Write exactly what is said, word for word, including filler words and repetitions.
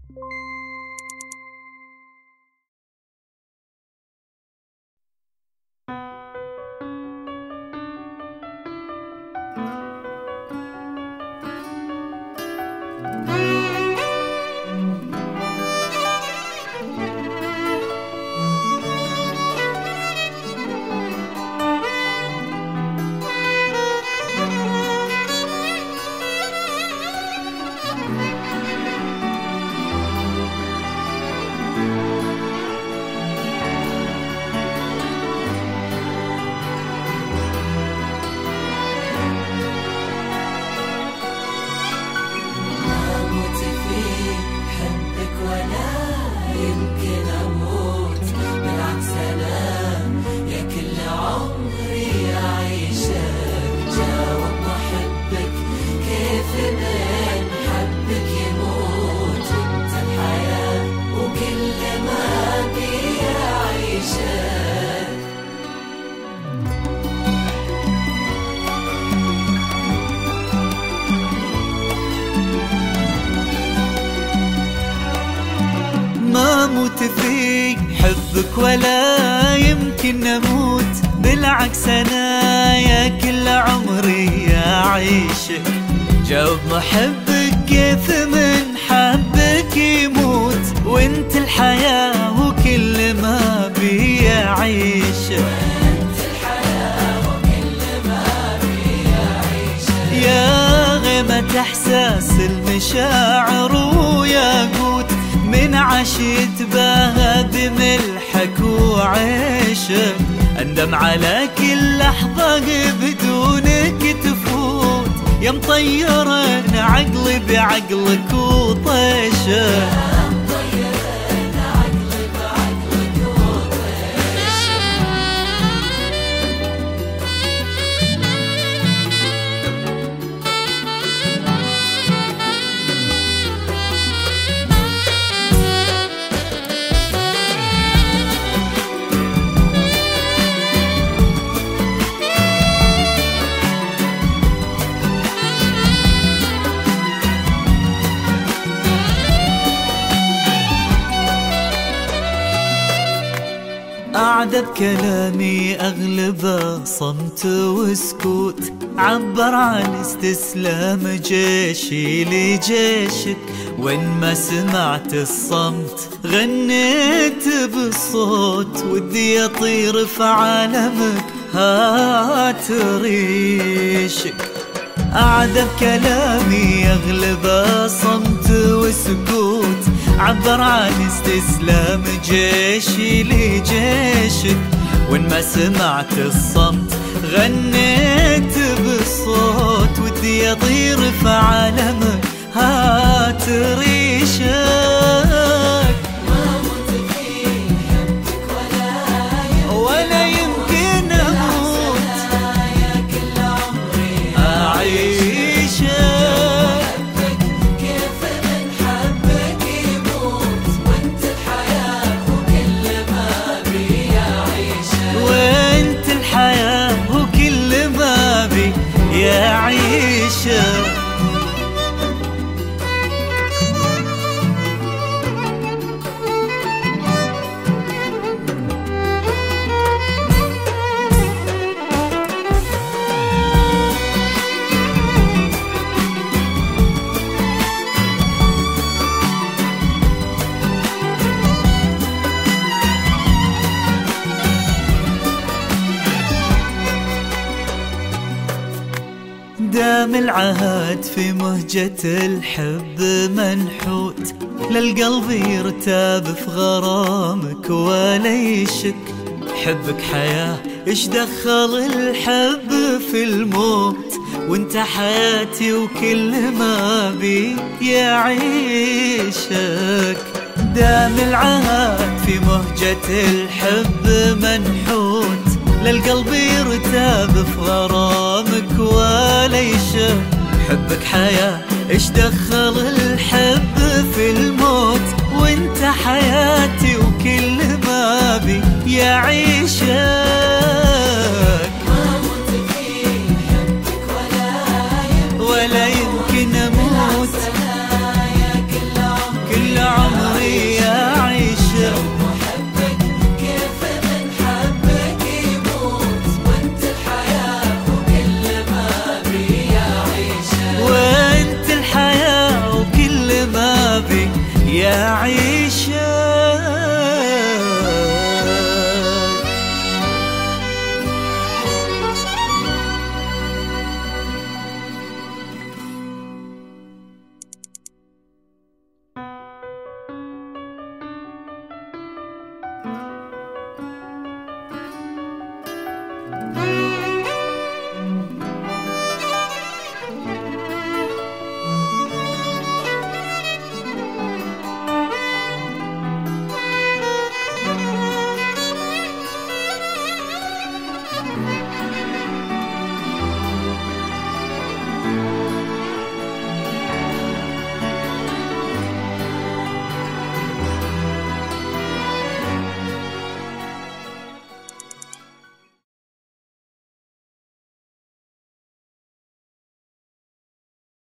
ما موت في حبك ولا يمكن نموت، بالعكس أنا يا كل عمري أعيشك. جاوب محبك كيف من حبك يموت، وانت الحياة وكل ما بي أعيشك. يا غيمة إحساس المشاعر وياقوت، من عاش يتباهى بملحك وعيشك. أندم على كل لحظة بدونك تفوت، يا مطيرن عقلي بعقلك وطيشك. أعذب كلامي أغلبه صمت وسكوت، عبر عن استسلام جيشي لجيشك. وإن ما سمعت الصمت غنيت بالصوت، ودي أطير في عالمك هات ريشك. أعذب كلامي أغلبه صمت وسكوت، عبر عن استسلام جيشي لجيشك. وإن ما سمعت الصمت غنيت بالصوت، ودي أطير في عالمك هات ريشك. ولا يمكن أموت أعيشك. يعيشه دام العهد في مهجة الحب منحوت، للقلب يرتاب في غرامك ولا يشك. حبك حياة ايش دخل الحب في الموت، وانت حياتي وكل ما بي يعيشك. دام العهد في مهجة الحب منحوت، للقلب يرتاب في غرامك ولا يشك. حبك حياة ايش دخل الحب في الموت، وانت حياتي وكل ما بي يعيشك. ولا يمكن اموت كل عمر يا عيد